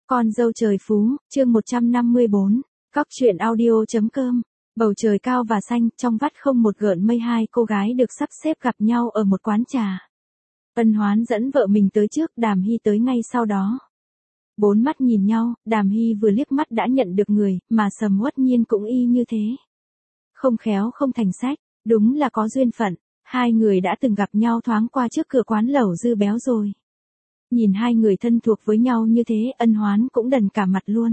Con dâu trời phú, chương 154, Cóc truyện audio.com. Bầu trời cao và xanh, trong vắt không một gợn mây, hai cô gái được sắp xếp gặp nhau ở một quán trà. Ân Hoán dẫn vợ mình tới trước, Đàm Hy tới ngay sau đó. Bốn mắt nhìn nhau, Đàm Hy vừa liếc mắt đã nhận được người, mà Sầm Uất Nhiên cũng y như thế. Không khéo không thành sách, đúng là có duyên phận, hai người đã từng gặp nhau thoáng qua trước cửa quán lẩu Dư Béo rồi. Nhìn hai người thân thuộc với nhau như thế, Ân Hoán cũng đần cả mặt luôn.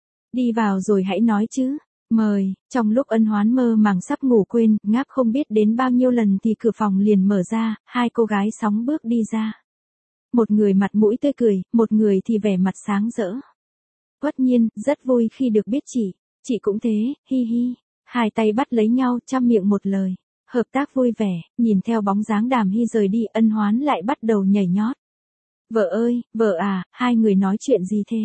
Đi vào rồi hãy nói chứ, mời. Trong lúc Ân Hoán mơ màng sắp ngủ quên, ngáp không biết đến bao nhiêu lần thì cửa phòng liền mở ra, hai cô gái sóng bước đi ra. Một người mặt mũi tươi cười, một người thì vẻ mặt sáng rỡ. Uất Nhiên, rất vui khi được biết chị cũng thế, hi hi. Hai tay bắt lấy nhau, trăm miệng một lời. Hợp tác vui vẻ, nhìn theo bóng dáng Đàm Hy rời đi, Ân Hoán lại bắt đầu nhảy nhót. Vợ ơi, vợ à, hai người nói chuyện gì thế?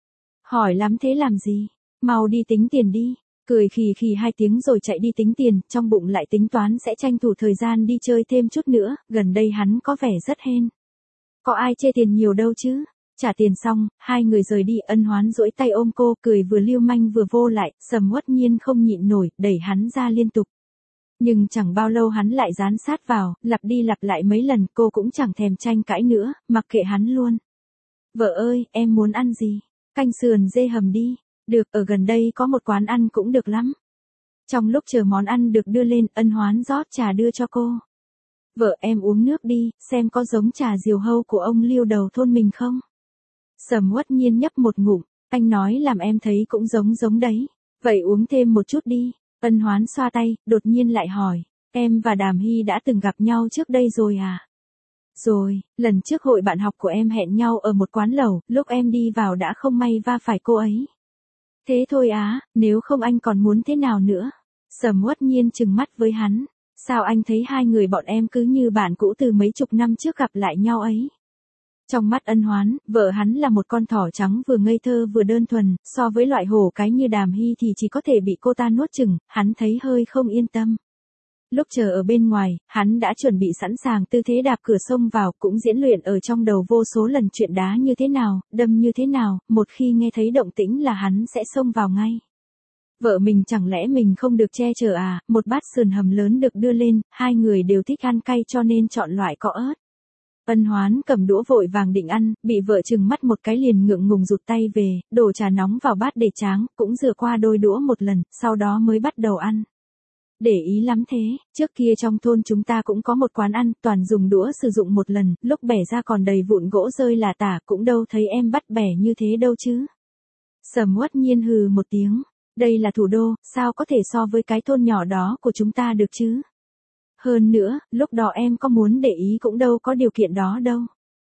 Hỏi lắm thế làm gì? Mau đi tính tiền đi. Cười khì khì hai tiếng rồi chạy đi tính tiền, trong bụng lại tính toán sẽ tranh thủ thời gian đi chơi thêm chút nữa, gần đây hắn có vẻ rất hên. Có ai chê tiền nhiều đâu chứ? Trả tiền xong, hai người rời đi, Ân Hoán duỗi tay ôm cô, cười vừa lưu manh vừa vô lại, Sầm Uất Nhiên không nhịn nổi, đẩy hắn ra liên tục. Nhưng chẳng bao lâu hắn lại dán sát vào, lặp đi lặp lại mấy lần, cô cũng chẳng thèm tranh cãi nữa, mặc kệ hắn luôn. Vợ ơi, em muốn ăn gì? Canh sườn dê hầm đi. Được, ở gần đây có một quán ăn cũng được lắm. Trong lúc chờ món ăn được đưa lên, Ân Hoán rót trà đưa cho cô. Vợ em uống nước đi, xem có giống trà diều hâu của ông Liêu đầu thôn mình không? Sầm Uất Nhiên nhấp một ngụm, anh nói làm em thấy cũng giống đấy. Vậy uống thêm một chút đi. Ân Hoán xoa tay, đột nhiên lại hỏi, em và Đàm Hy đã từng gặp nhau trước đây rồi à? Rồi, lần trước hội bạn học của em hẹn nhau ở một quán lẩu, lúc em đi vào đã không may va phải cô ấy. Thế thôi á, nếu không anh còn muốn thế nào nữa? Sầm Uất Nhiên trừng mắt với hắn, sao anh thấy hai người bọn em cứ như bạn cũ từ mấy chục năm trước gặp lại nhau ấy? Trong mắt Ân Hoán, vợ hắn là một con thỏ trắng vừa ngây thơ vừa đơn thuần, so với loại hổ cái như Đàm Hy thì chỉ có thể bị cô ta nuốt chửng, hắn thấy hơi không yên tâm. Lúc chờ ở bên ngoài, hắn đã chuẩn bị sẵn sàng tư thế đạp cửa xông vào, cũng diễn luyện ở trong đầu vô số lần chuyện đá như thế nào, đâm như thế nào, một khi nghe thấy động tĩnh là hắn sẽ xông vào ngay. Vợ mình chẳng lẽ mình không được che chở à? Một bát sườn hầm lớn được đưa lên, hai người đều thích ăn cay cho nên chọn loại có ớt. Ân Hoán cầm đũa vội vàng định ăn, bị vợ trừng mắt một cái liền ngượng ngùng rụt tay về, đổ trà nóng vào bát để tráng, cũng rửa qua đôi đũa một lần, sau đó mới bắt đầu ăn. Để ý lắm thế, trước kia trong thôn chúng ta cũng có một quán ăn, toàn dùng đũa sử dụng một lần, lúc bẻ ra còn đầy vụn gỗ rơi là tả, cũng đâu thấy em bắt bẻ như thế đâu chứ. Sầm Uất Nhiên hừ một tiếng, đây là thủ đô, sao có thể so với cái thôn nhỏ đó của chúng ta được chứ? Hơn nữa, lúc đó em có muốn để ý cũng đâu có điều kiện đó đâu.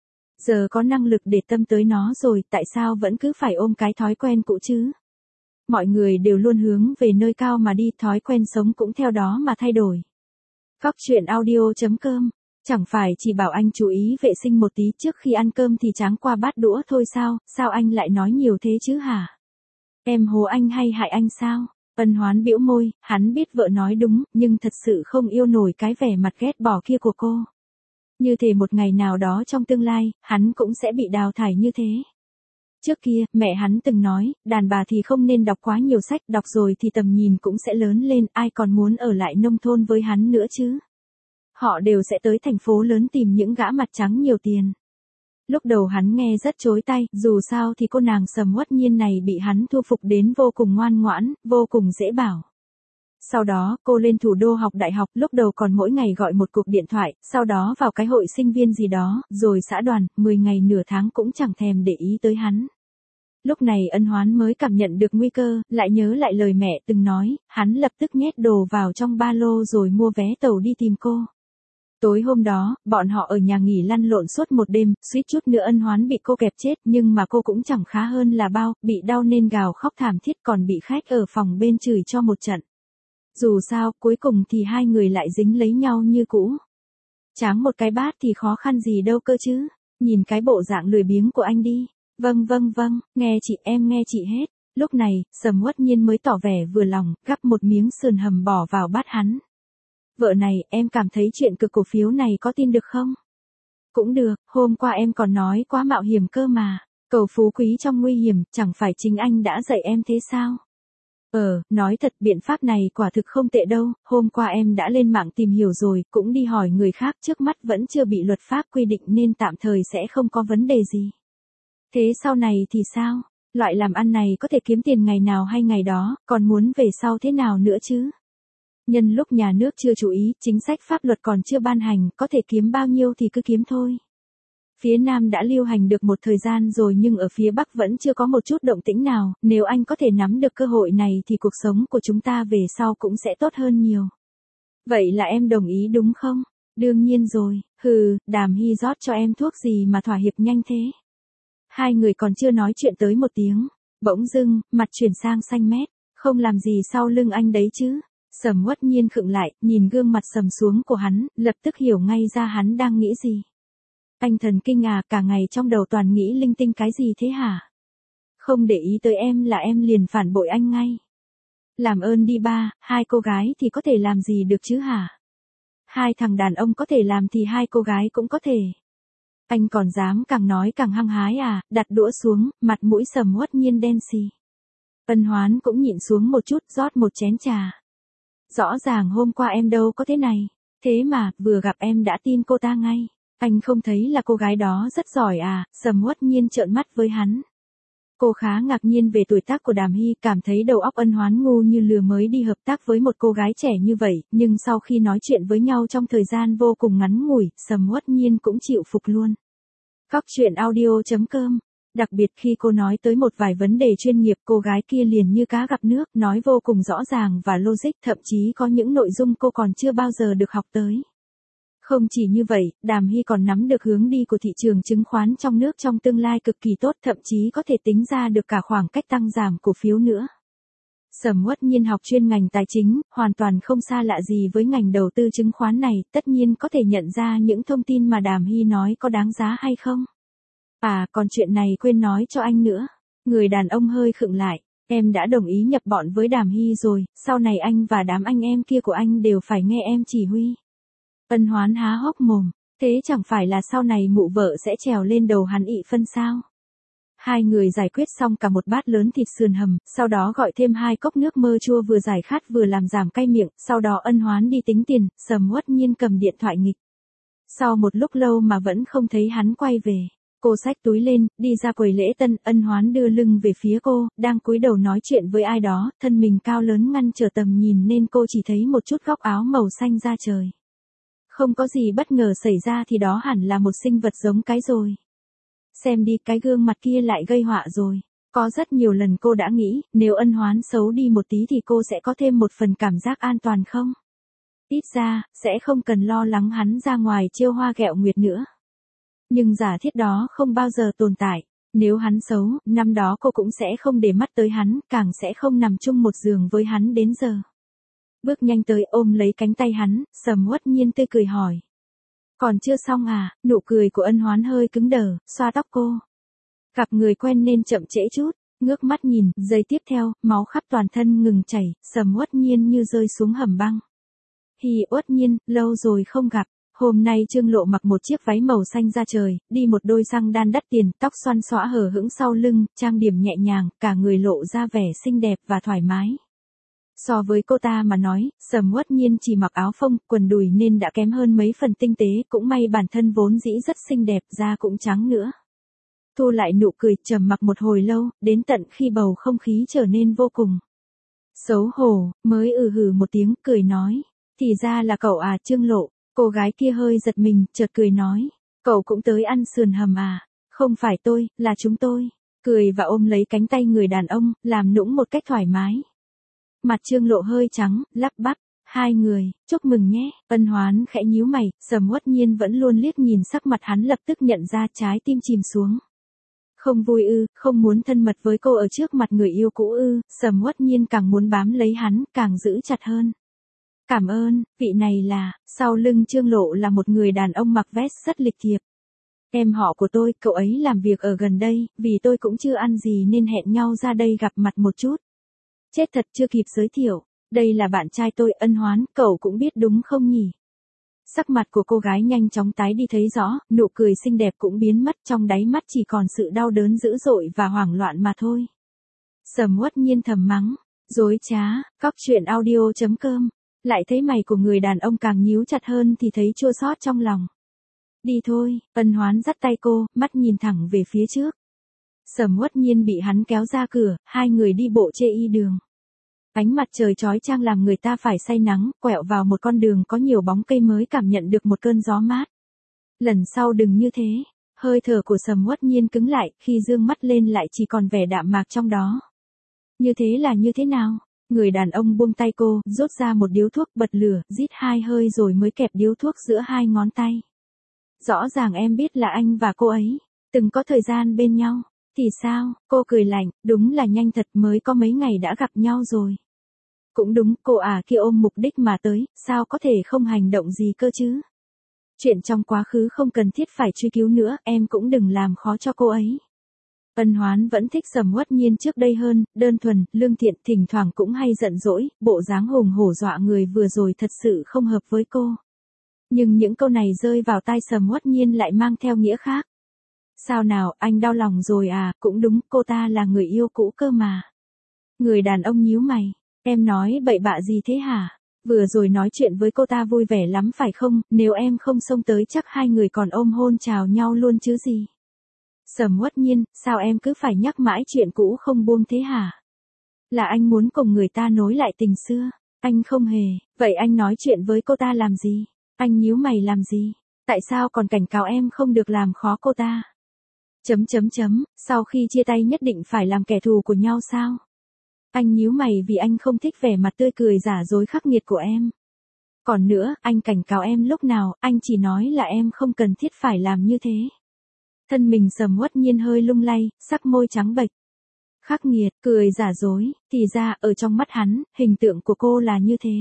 Giờ có năng lực để tâm tới nó rồi, tại sao vẫn cứ phải ôm cái thói quen cũ chứ? Mọi người đều luôn hướng về nơi cao mà đi, thói quen sống cũng theo đó mà thay đổi. Cóc truyện audio.com. Chẳng phải chỉ bảo anh chú ý vệ sinh một tí trước khi ăn cơm thì tráng qua bát đũa thôi sao anh lại nói nhiều thế chứ hả? Em hố anh hay hại anh sao? Ân Hoán bĩu môi, hắn biết vợ nói đúng, nhưng thật sự không yêu nổi cái vẻ mặt ghét bỏ kia của cô. Như thể một ngày nào đó trong tương lai, hắn cũng sẽ bị đào thải như thế. Trước kia, mẹ hắn từng nói, đàn bà thì không nên đọc quá nhiều sách, đọc rồi thì tầm nhìn cũng sẽ lớn lên, ai còn muốn ở lại nông thôn với hắn nữa chứ. Họ đều sẽ tới thành phố lớn tìm những gã mặt trắng nhiều tiền. Lúc đầu hắn nghe rất chối tay, dù sao thì cô nàng Sầm Uất Nhiên này bị hắn thu phục đến vô cùng ngoan ngoãn, vô cùng dễ bảo. Sau đó, cô lên thủ đô học đại học, lúc đầu còn mỗi ngày gọi một cuộc điện thoại, sau đó vào cái hội sinh viên gì đó, rồi xã đoàn, 10 ngày nửa tháng cũng chẳng thèm để ý tới hắn. Lúc này Ân Hoán mới cảm nhận được nguy cơ, lại nhớ lại lời mẹ từng nói, hắn lập tức nhét đồ vào trong ba lô rồi mua vé tàu đi tìm cô. Tối hôm đó, bọn họ ở nhà nghỉ lăn lộn suốt một đêm, suýt chút nữa Ân Hoán bị cô kẹp chết, nhưng mà cô cũng chẳng khá hơn là bao, bị đau nên gào khóc thảm thiết, còn bị khách ở phòng bên chửi cho một trận. Dù sao, cuối cùng thì hai người lại dính lấy nhau như cũ. Tráng một cái bát thì khó khăn gì đâu cơ chứ, nhìn cái bộ dạng lười biếng của anh đi. Vâng, nghe chị, em nghe chị hết. Lúc này, Sầm Uất Nhiên mới tỏ vẻ vừa lòng, gắp một miếng sườn hầm bỏ vào bát hắn. Vợ này, em cảm thấy chuyện cực cổ phiếu này có tin được không? Cũng được, hôm qua em còn nói quá mạo hiểm cơ mà. Cầu phú quý trong nguy hiểm, chẳng phải chính anh đã dạy em thế sao? Nói thật biện pháp này quả thực không tệ đâu, hôm qua em đã lên mạng tìm hiểu rồi, cũng đi hỏi người khác, trước mắt vẫn chưa bị luật pháp quy định nên tạm thời sẽ không có vấn đề gì. Thế sau này thì sao? Loại làm ăn này có thể kiếm tiền ngày nào hay ngày đó, còn muốn về sau thế nào nữa chứ? Nhân lúc nhà nước chưa chú ý, chính sách pháp luật còn chưa ban hành, có thể kiếm bao nhiêu thì cứ kiếm thôi. Phía Nam đã lưu hành được một thời gian rồi nhưng ở phía Bắc vẫn chưa có một chút động tĩnh nào, nếu anh có thể nắm được cơ hội này thì cuộc sống của chúng ta về sau cũng sẽ tốt hơn nhiều. Vậy là em đồng ý đúng không? Đương nhiên rồi, Đàm Hy rót cho em thuốc gì mà thỏa hiệp nhanh thế? Hai người còn chưa nói chuyện tới một tiếng, bỗng dưng, mặt chuyển sang xanh mét, không làm gì sau lưng anh đấy chứ? Sầm Uất Nhiên khựng lại, nhìn gương mặt sầm xuống của hắn, lập tức hiểu ngay ra hắn đang nghĩ gì. Anh thần kinh à, cả ngày trong đầu toàn nghĩ linh tinh cái gì thế hả? Không để ý tới em là em liền phản bội anh ngay. Làm ơn đi ba, hai cô gái thì có thể làm gì được chứ hả? Hai thằng đàn ông có thể làm thì hai cô gái cũng có thể. Anh còn dám càng nói càng hăng hái à, đặt đũa xuống, mặt mũi Sầm Uất Nhiên đen xì. Ân Hoán cũng nhịn xuống một chút, rót một chén trà. Rõ ràng hôm qua em đâu có thế này, thế mà, vừa gặp em đã tin cô ta ngay. Anh không thấy là cô gái đó rất giỏi à? Sầm Uất Nhiên trợn mắt với hắn. Cô khá ngạc nhiên về tuổi tác của Đàm Hy, cảm thấy đầu óc Ân Hoán ngu như lừa mới đi hợp tác với một cô gái trẻ như vậy, nhưng sau khi nói chuyện với nhau trong thời gian vô cùng ngắn ngủi, Sầm Uất Nhiên cũng chịu phục luôn. Góc truyện audio.com. Đặc biệt khi cô nói tới một vài vấn đề chuyên nghiệp, cô gái kia liền như cá gặp nước, nói vô cùng rõ ràng và logic, thậm chí có những nội dung cô còn chưa bao giờ được học tới. Không chỉ như vậy, Đàm Hy còn nắm được hướng đi của thị trường chứng khoán trong nước trong tương lai cực kỳ tốt, thậm chí có thể tính ra được cả khoảng cách tăng giảm cổ phiếu nữa. Sầm Uất Nhiên học chuyên ngành tài chính, hoàn toàn không xa lạ gì với ngành đầu tư chứng khoán này, tất nhiên có thể nhận ra những thông tin mà Đàm Hy nói có đáng giá hay không. À, còn chuyện này quên nói cho anh nữa. Người đàn ông hơi khựng lại, em đã đồng ý nhập bọn với Đàm Hy rồi, sau này anh và đám anh em kia của anh đều phải nghe em chỉ huy. Ân Hoán há hốc mồm, thế chẳng phải là sau này mụ vợ sẽ trèo lên đầu hắn ị phân sao? Hai người giải quyết xong cả một bát lớn thịt sườn hầm, sau đó gọi thêm 2 cốc nước mơ chua vừa giải khát vừa làm giảm cay miệng, sau đó Ân Hoán đi tính tiền, Sầm Uất Nhiên cầm điện thoại nghịch. Sau một lúc lâu mà vẫn không thấy hắn quay về, cô xách túi lên, đi ra quầy lễ tân, Ân Hoán đưa lưng về phía cô, đang cúi đầu nói chuyện với ai đó, thân mình cao lớn ngăn trở tầm nhìn nên cô chỉ thấy một chút góc áo màu xanh da trời. Không có gì bất ngờ xảy ra thì đó hẳn là một sinh vật giống cái rồi. Xem đi, cái gương mặt kia lại gây họa rồi. Có rất nhiều lần cô đã nghĩ, nếu Ân Hoán xấu đi một tí thì cô sẽ có thêm một phần cảm giác an toàn không? Ít ra, sẽ không cần lo lắng hắn ra ngoài trêu hoa ghẹo nguyệt nữa. Nhưng giả thiết đó không bao giờ tồn tại. Nếu hắn xấu, năm đó cô cũng sẽ không để mắt tới hắn, càng sẽ không nằm chung một giường với hắn đến giờ. Bước nhanh tới ôm lấy cánh tay hắn, Sầm Uất Nhiên tươi cười hỏi. Còn chưa xong à? Nụ cười của Ân Hoán hơi cứng đờ, xoa tóc cô. Gặp người quen nên chậm trễ chút, ngước mắt nhìn, giây tiếp theo, máu khắp toàn thân ngừng chảy, Sầm Uất Nhiên như rơi xuống hầm băng. Hi Uất Nhiên, lâu rồi không gặp. Hôm nay Trương Lộ mặc một chiếc váy màu xanh da trời, đi một đôi xăng đan đắt tiền, tóc xoăn xõa hở hững sau lưng, trang điểm nhẹ nhàng, cả người lộ ra vẻ xinh đẹp và thoải mái. So với cô ta mà nói, Sầm Uất Nhiên chỉ mặc áo phông, quần đùi nên đã kém hơn mấy phần tinh tế, cũng may bản thân vốn dĩ rất xinh đẹp, da cũng trắng nữa. Thu lại nụ cười, trầm mặc một hồi lâu, đến tận khi bầu không khí trở nên vô cùng xấu hổ, mới hừ một tiếng, cười nói. Thì ra là cậu à, Trương Lộ. Cô gái kia hơi giật mình, chợt cười nói. Cậu cũng tới ăn sườn hầm à? Không phải tôi, là chúng tôi. Cười và ôm lấy cánh tay người đàn ông, làm nũng một cách thoải mái. Mặt Trương Lộ hơi trắng, lắp bắp. Hai người, chúc mừng nhé. Ân Hoán khẽ nhíu mày, Sầm Uất Nhiên vẫn luôn liếc nhìn sắc mặt hắn, lập tức nhận ra trái tim chìm xuống. Không vui ư, không muốn thân mật với cô ở trước mặt người yêu cũ ư? Sầm Uất Nhiên càng muốn bám lấy hắn, càng giữ chặt hơn. Cảm ơn, vị này là, sau lưng Trương Lộ là một người đàn ông mặc vest rất lịch thiệp. Em họ của tôi, cậu ấy làm việc ở gần đây, vì tôi cũng chưa ăn gì nên hẹn nhau ra đây gặp mặt một chút. Chết thật chưa kịp giới thiệu, đây là bạn trai tôi, Ân Hoán, cậu cũng biết đúng không nhỉ? Sắc mặt của cô gái nhanh chóng tái đi thấy rõ, nụ cười xinh đẹp cũng biến mất, trong đáy mắt chỉ còn sự đau đớn dữ dội và hoảng loạn mà thôi. Sầm Uất Nhiên thầm mắng, dối trá, cóc truyện audio.com. Lại thấy mày của người đàn ông càng nhíu chặt hơn thì thấy chua xót trong lòng. Đi thôi, Ân Hoán dắt tay cô, mắt nhìn thẳng về phía trước. Sầm Uất Nhiên bị hắn kéo ra cửa, hai người đi bộ chê y đường. Ánh mặt trời chói chang làm người ta phải say nắng, quẹo vào một con đường có nhiều bóng cây mới cảm nhận được một cơn gió mát. Lần sau đừng như thế, hơi thở của Sầm Uất Nhiên cứng lại, khi dương mắt lên lại chỉ còn vẻ đạm mạc trong đó. Như thế là như thế nào? Người đàn ông buông tay cô, rút ra một điếu thuốc, bật lửa, rít 2 hơi rồi mới kẹp điếu thuốc giữa 2 ngón tay. Rõ ràng em biết là anh và cô ấy từng có thời gian bên nhau. Thì sao? Cô cười lạnh, đúng là nhanh thật, mới có mấy ngày đã gặp nhau rồi. Cũng đúng, cô kia ôm mục đích mà tới, sao có thể không hành động gì cơ chứ? Chuyện trong quá khứ không cần thiết phải truy cứu nữa, em cũng đừng làm khó cho cô ấy. Ân Hoán vẫn thích Sầm Uất Nhiên trước đây hơn, đơn thuần, lương thiện, thỉnh thoảng cũng hay giận dỗi, bộ dáng hùng hổ dọa người vừa rồi thật sự không hợp với cô. Nhưng những câu này rơi vào tai Sầm Uất Nhiên lại mang theo nghĩa khác. Sao nào, anh đau lòng rồi à? Cũng đúng, cô ta là người yêu cũ cơ mà. Người đàn ông nhíu mày, em nói bậy bạ gì thế hả? Vừa rồi nói chuyện với cô ta vui vẻ lắm phải không? Nếu em không xông tới chắc hai người còn ôm hôn chào nhau luôn chứ gì. Sầm Uất Nhiên, sao em cứ phải nhắc mãi chuyện cũ không buông thế hả? Là anh muốn cùng người ta nối lại tình xưa. Anh không hề, vậy anh nói chuyện với cô ta làm gì? Anh nhíu mày làm gì? Tại sao còn cảnh cáo em không được làm khó cô ta? Sau khi chia tay nhất định phải làm kẻ thù của nhau sao? Anh nhíu mày vì anh không thích vẻ mặt tươi cười giả dối khắc nghiệt của em. Còn nữa, anh cảnh cáo em lúc nào, anh chỉ nói là em không cần thiết phải làm như thế. Thân mình Sầm Uất Nhiên hơi lung lay, sắc môi trắng bệch. Khắc nghiệt, cười giả dối, thì ra ở trong mắt hắn, hình tượng của cô là như thế.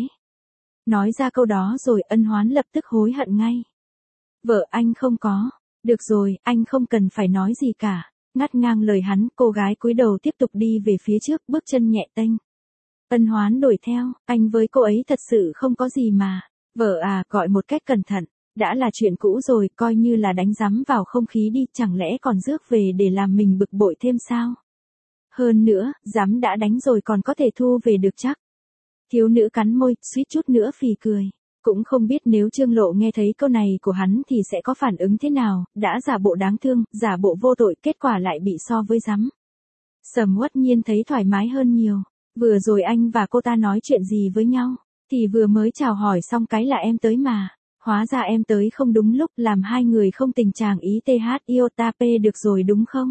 Nói ra câu đó rồi Ân Hoán lập tức hối hận ngay. Vợ anh không có. Được rồi, anh không cần phải nói gì cả. Ngắt ngang lời hắn, cô gái cúi đầu tiếp tục đi về phía trước, bước chân nhẹ tênh. Ân Hoán đuổi theo, anh với cô ấy thật sự không có gì mà. Vợ gọi một cách cẩn thận. Đã là chuyện cũ rồi, coi như là đánh rắm vào không khí đi, chẳng lẽ còn rước về để làm mình bực bội thêm sao? Hơn nữa, rắm đã đánh rồi còn có thể thu về được chắc. Thiếu nữ cắn môi, suýt chút nữa phì cười. Cũng không biết nếu Trương Lộ nghe thấy câu này của hắn thì sẽ có phản ứng thế nào, đã giả bộ đáng thương, giả bộ vô tội, kết quả lại bị so với rắm. Sầm Uất Nhiên thấy thoải mái hơn nhiều. Vừa rồi anh và cô ta nói chuyện gì với nhau, thì vừa mới chào hỏi xong cái là em tới mà. Hóa ra em tới không đúng lúc, làm hai người không tình chàng ý TH iota P được rồi đúng không?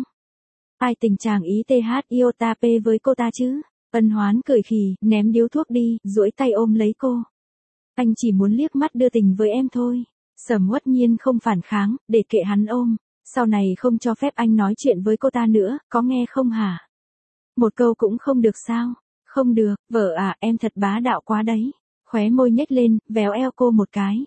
Ai tình chàng ý TH iota P với cô ta chứ? Ân Hoán cười khì, ném điếu thuốc đi, duỗi tay ôm lấy cô. Anh chỉ muốn liếc mắt đưa tình với em thôi. Sầm Uất Nhiên không phản kháng, để kệ hắn ôm. Sau này không cho phép anh nói chuyện với cô ta nữa, có nghe không hả? Một câu cũng không được sao? Không được, vợ em thật bá đạo quá đấy. Khóe môi nhếch lên, véo eo cô một cái.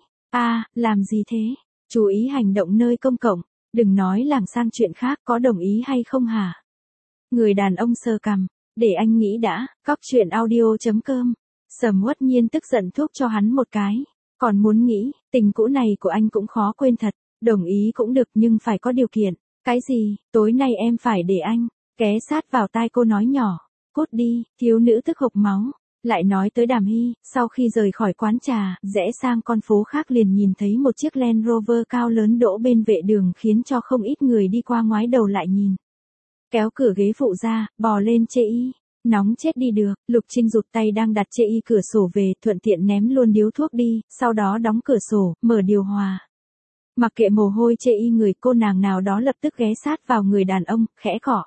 Làm gì thế? Chú ý hành động nơi công cộng, đừng nói lảng sang chuyện khác, có đồng ý hay không hả? Người đàn ông sờ cằm, để anh nghĩ đã, cóc truyện audio.com. Sầm Uất Nhiên tức giận thuốc cho hắn một cái. Còn muốn nghĩ, tình cũ này của anh cũng khó quên thật, đồng ý cũng được nhưng phải có điều kiện. Cái gì? Tối nay em phải để anh. Ghé sát vào tai cô nói nhỏ. Cút đi, thiếu nữ tức hộc máu. Lại nói tới Đàm Hy, sau khi rời khỏi quán trà, rẽ sang con phố khác liền nhìn thấy một chiếc Land Rover cao lớn đỗ bên vệ đường khiến cho không ít người đi qua ngoái đầu lại nhìn. Kéo cửa ghế phụ ra, bò lên chê y. Nóng chết đi được, Lục Trinh rụt tay đang đặt chê y cửa sổ về, thuận tiện ném luôn điếu thuốc đi, sau đó đóng cửa sổ, mở điều hòa. Mặc kệ mồ hôi chê y người, cô nàng nào đó lập tức ghé sát vào người đàn ông, khẽ cọ.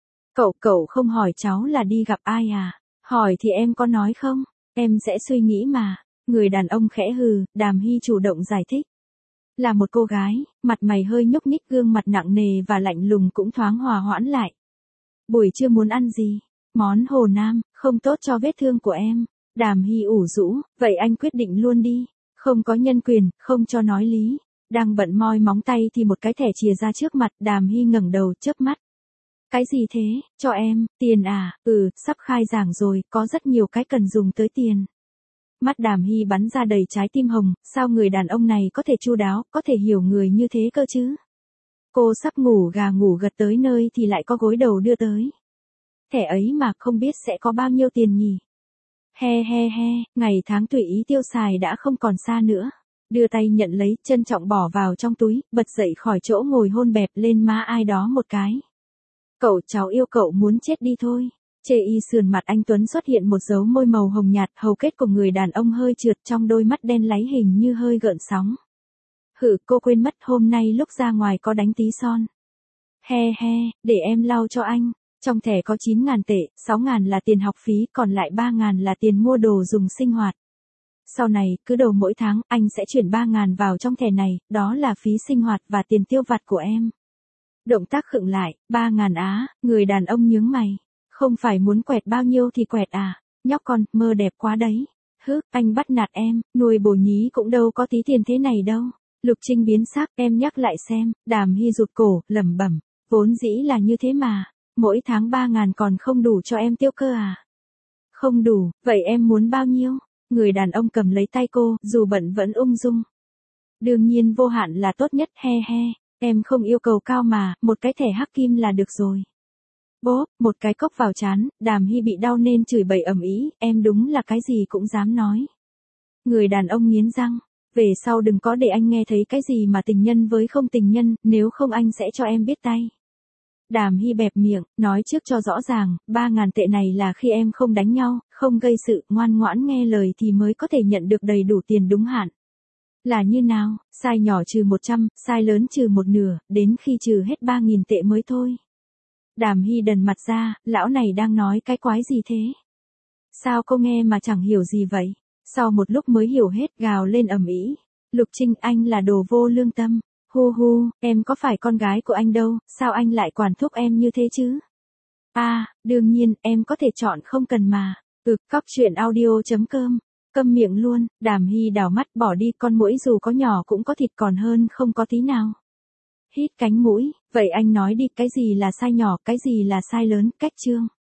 Cậu không hỏi cháu là đi gặp ai à? Hỏi thì em có nói không? Em sẽ suy nghĩ mà. Người đàn ông khẽ hừ, Đàm Hy chủ động giải thích. Là một cô gái, mặt mày hơi nhúc nhích, gương mặt nặng nề và lạnh lùng cũng thoáng hòa hoãn lại. Buổi trưa muốn ăn gì? Món Hồ Nam, không tốt cho vết thương của em. Đàm Hy ủ rũ, vậy anh quyết định luôn đi. Không có nhân quyền, không cho nói lý. Đang bận moi móng tay thì một cái thẻ chìa ra trước mặt, Đàm Hy ngẩng đầu chớp mắt. Cái gì thế, cho em, tiền à? Sắp khai giảng rồi, có rất nhiều cái cần dùng tới tiền. Mắt Đàm Hy bắn ra đầy trái tim hồng, sao người đàn ông này có thể chu đáo, có thể hiểu người như thế cơ chứ? Cô sắp ngủ gà ngủ gật tới nơi thì lại có gối đầu đưa tới. Thẻ ấy mà không biết sẽ có bao nhiêu tiền nhỉ? He he he, ngày tháng tùy ý tiêu xài đã không còn xa nữa. Đưa tay nhận lấy, trân trọng bỏ vào trong túi, bật dậy khỏi chỗ ngồi hôn bẹp lên má ai đó một cái. Cậu cháu yêu cậu muốn chết đi thôi. Chê y sườn mặt anh Tuấn xuất hiện một dấu môi màu hồng nhạt, hầu kết của người đàn ông hơi trượt, trong đôi mắt đen láy hình như hơi gợn sóng. Hử, cô quên mất hôm nay lúc ra ngoài có đánh tí son. He he, để em lau cho anh. Trong thẻ có 9.000 tệ, 6.000 là tiền học phí, còn lại 3.000 là tiền mua đồ dùng sinh hoạt. Sau này, cứ đầu mỗi tháng, anh sẽ chuyển 3.000 vào trong thẻ này, đó là phí sinh hoạt và tiền tiêu vặt của em. Động tác khựng lại, 3.000 á, người đàn ông nhướng mày. Không phải muốn quẹt bao nhiêu thì quẹt à, nhóc con, mơ đẹp quá đấy. Hứ, anh bắt nạt em, nuôi bồ nhí cũng đâu có tí tiền thế này đâu. Lục Trinh biến sắc, em nhắc lại xem. Đàm Hy rụt cổ, lẩm bẩm, vốn dĩ là như thế mà, mỗi tháng 3.000 còn không đủ cho em tiêu cơ à? Không đủ, vậy em muốn bao nhiêu? Người đàn ông cầm lấy tay cô, dù bận vẫn ung dung. Đương nhiên vô hạn là tốt nhất, he he, em không yêu cầu cao mà, một cái thẻ hắc kim là được rồi. Bốp, một cái cốc vào trán, Đàm Hy bị đau nên chửi bậy ầm ĩ, em đúng là cái gì cũng dám nói. Người đàn ông nghiến răng, về sau đừng có để anh nghe thấy cái gì mà tình nhân với không tình nhân, nếu không anh sẽ cho em biết tay. Đàm Hy bẹp miệng, nói trước cho rõ ràng, 3.000 tệ này là khi em không đánh nhau, không gây sự, ngoan ngoãn nghe lời thì mới có thể nhận được đầy đủ tiền đúng hạn. Là như nào, sai nhỏ trừ 100, sai lớn trừ 1/2, đến khi trừ hết 3.000 tệ mới thôi. Đàm Hy đần mặt ra, lão này đang nói cái quái gì thế? Sao cô nghe mà chẳng hiểu gì vậy? Sau một lúc mới hiểu hết, gào lên ầm ĩ. Lục Trinh, anh là đồ vô lương tâm. Hu hu, em có phải con gái của anh đâu, sao anh lại quản thúc em như thế chứ? À, đương nhiên, em có thể chọn không cần mà. Cóc truyện audio.com. Câm miệng luôn, Đàm Hy đảo mắt bỏ đi, con muỗi dù có nhỏ cũng có thịt còn hơn không có tí nào. Hít cánh mũi, vậy anh nói đi, cái gì là sai nhỏ, cái gì là sai lớn, cách chương.